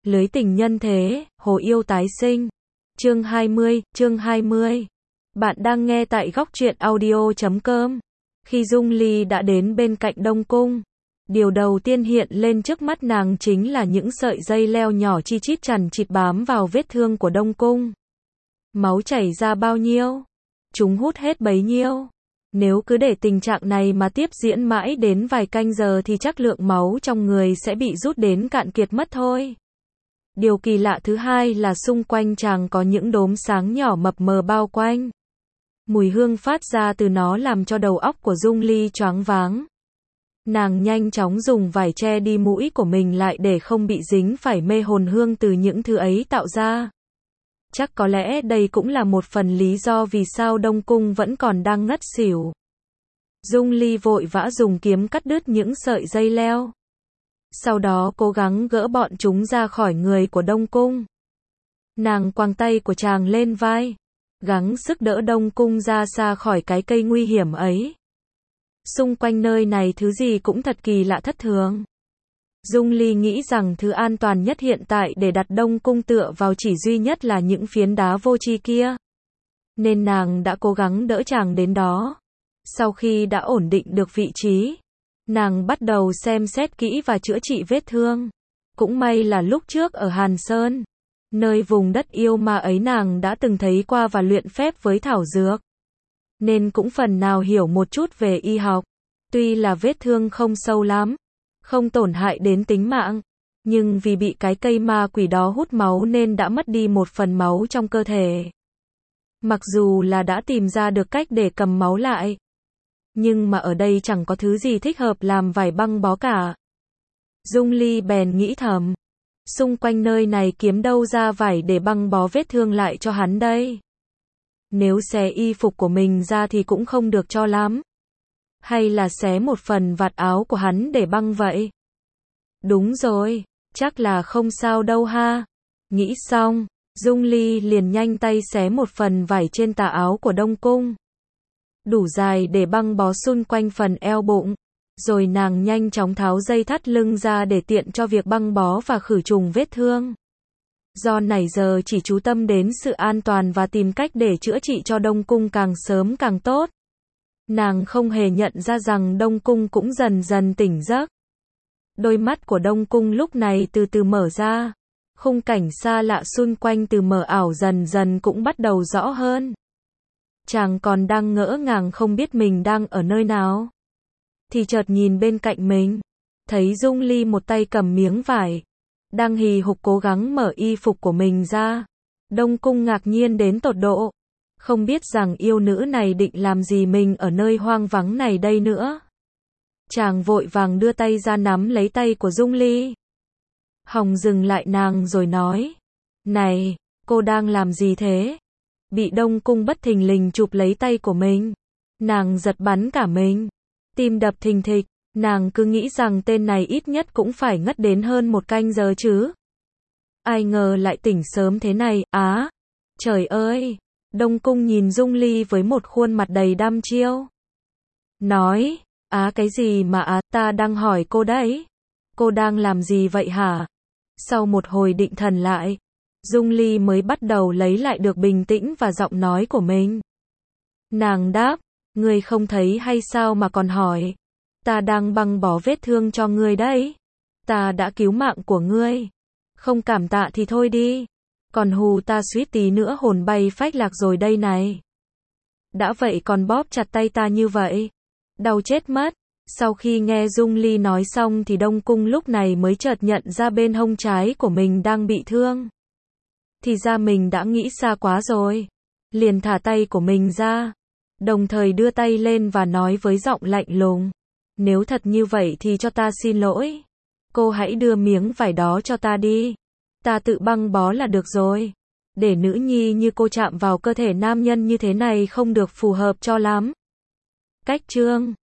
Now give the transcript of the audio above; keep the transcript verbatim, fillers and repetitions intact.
Lưới tình nhân thế, hồ yêu tái sinh. Chương hai mươi, chương hai mươi. Bạn đang nghe tại góc truyện audio chấm com. Khi Dung Ly đã đến bên cạnh Đông Cung, điều đầu tiên hiện lên trước mắt nàng chính là những sợi dây leo nhỏ chi chít chằng chịt bám vào vết thương của Đông Cung. Máu chảy ra bao nhiêu, chúng hút hết bấy nhiêu. Nếu cứ để tình trạng này mà tiếp diễn mãi đến vài canh giờ thì chắc lượng máu trong người sẽ bị rút đến cạn kiệt mất thôi. Điều kỳ lạ thứ hai là xung quanh chàng có những đốm sáng nhỏ mập mờ bao quanh. Mùi hương phát ra từ nó làm cho đầu óc của Dung Ly choáng váng. Nàng nhanh chóng dùng vải che đi mũi của mình lại để không bị dính phải mê hồn hương từ những thứ ấy tạo ra. Chắc có lẽ đây cũng là một phần lý do vì sao Đông Cung vẫn còn đang ngất xỉu. Dung Ly vội vã dùng kiếm cắt đứt những sợi dây leo. Sau đó cố gắng gỡ bọn chúng ra khỏi người của Đông Cung. Nàng quàng tay của chàng lên vai, gắng sức đỡ Đông Cung ra xa khỏi cái cây nguy hiểm ấy. Xung quanh nơi này thứ gì cũng thật kỳ lạ thất thường. Dung Ly nghĩ rằng thứ an toàn nhất hiện tại để đặt Đông Cung tựa vào chỉ duy nhất là những phiến đá vô tri kia. Nên nàng đã cố gắng đỡ chàng đến đó. Sau khi đã ổn định được vị trí, nàng bắt đầu xem xét kỹ và chữa trị vết thương. Cũng may là lúc trước ở Hàn Sơn, nơi vùng đất yêu ma ấy nàng đã từng thấy qua và luyện phép với thảo dược, nên cũng phần nào hiểu một chút về y học. Tuy là vết thương không sâu lắm, không tổn hại đến tính mạng, nhưng vì bị cái cây ma quỷ đó hút máu nên đã mất đi một phần máu trong cơ thể. Mặc dù là đã tìm ra được cách để cầm máu lại, nhưng mà ở đây chẳng có thứ gì thích hợp làm vải băng bó cả. Dung Ly bèn nghĩ thầm, xung quanh nơi này kiếm đâu ra vải để băng bó vết thương lại cho hắn đây. Nếu xé y phục của mình ra thì cũng không được cho lắm. Hay là xé một phần vạt áo của hắn để băng vậy? Đúng rồi, chắc là không sao đâu ha. Nghĩ xong, Dung Ly liền nhanh tay xé một phần vải trên tà áo của Đông Cung, đủ dài để băng bó xung quanh phần eo bụng. Rồi nàng nhanh chóng tháo dây thắt lưng ra để tiện cho việc băng bó và khử trùng vết thương. Do nãy giờ chỉ chú tâm đến sự an toàn và tìm cách để chữa trị cho Đông Cung càng sớm càng tốt. Nàng không hề nhận ra rằng Đông Cung cũng dần dần tỉnh giấc. Đôi mắt của Đông Cung lúc này từ từ mở ra. Khung cảnh xa lạ xung quanh từ mờ ảo dần dần cũng bắt đầu rõ hơn. Chàng còn đang ngỡ ngàng không biết mình đang ở nơi nào, thì chợt nhìn bên cạnh mình, thấy Dung Ly một tay cầm miếng vải, đang hì hục cố gắng mở y phục của mình ra. Đông Cung ngạc nhiên đến tột độ, không biết rằng yêu nữ này định làm gì mình ở nơi hoang vắng này đây nữa. Chàng vội vàng đưa tay ra nắm lấy tay của Dung Ly, hòng dừng lại nàng rồi nói, này, cô đang làm gì thế? Bị Đông Cung bất thình lình chụp lấy tay của mình, nàng giật bắn cả mình, tim đập thình thịch. Nàng cứ nghĩ rằng tên này ít nhất cũng phải ngất đến hơn một canh giờ chứ. Ai ngờ lại tỉnh sớm thế này. Á, trời ơi! Đông Cung nhìn Dung Ly với một khuôn mặt đầy đăm chiêu. Nói, á cái gì mà á, ta đang hỏi cô đấy. Cô đang làm gì vậy hả? Sau một hồi định thần lại, Dung Ly mới bắt đầu lấy lại được bình tĩnh và giọng nói của mình. Nàng đáp, ngươi không thấy hay sao mà còn hỏi? Ta đang băng bó vết thương cho ngươi đấy. Ta đã cứu mạng của ngươi. Không cảm tạ thì thôi đi. Còn hù ta suýt tí nữa hồn bay phách lạc rồi đây này. Đã vậy còn bóp chặt tay ta như vậy. Đau chết mất. Sau khi nghe Dung Ly nói xong thì Đông Cung lúc này mới chợt nhận ra bên hông trái của mình đang bị thương. Thì ra mình đã nghĩ xa quá rồi. Liền thả tay của mình ra, đồng thời đưa tay lên và nói với giọng lạnh lùng. Nếu thật như vậy thì cho ta xin lỗi. Cô hãy đưa miếng vải đó cho ta đi. Ta tự băng bó là được rồi. Để nữ nhi như cô chạm vào cơ thể nam nhân như thế này không được phù hợp cho lắm. Cách chương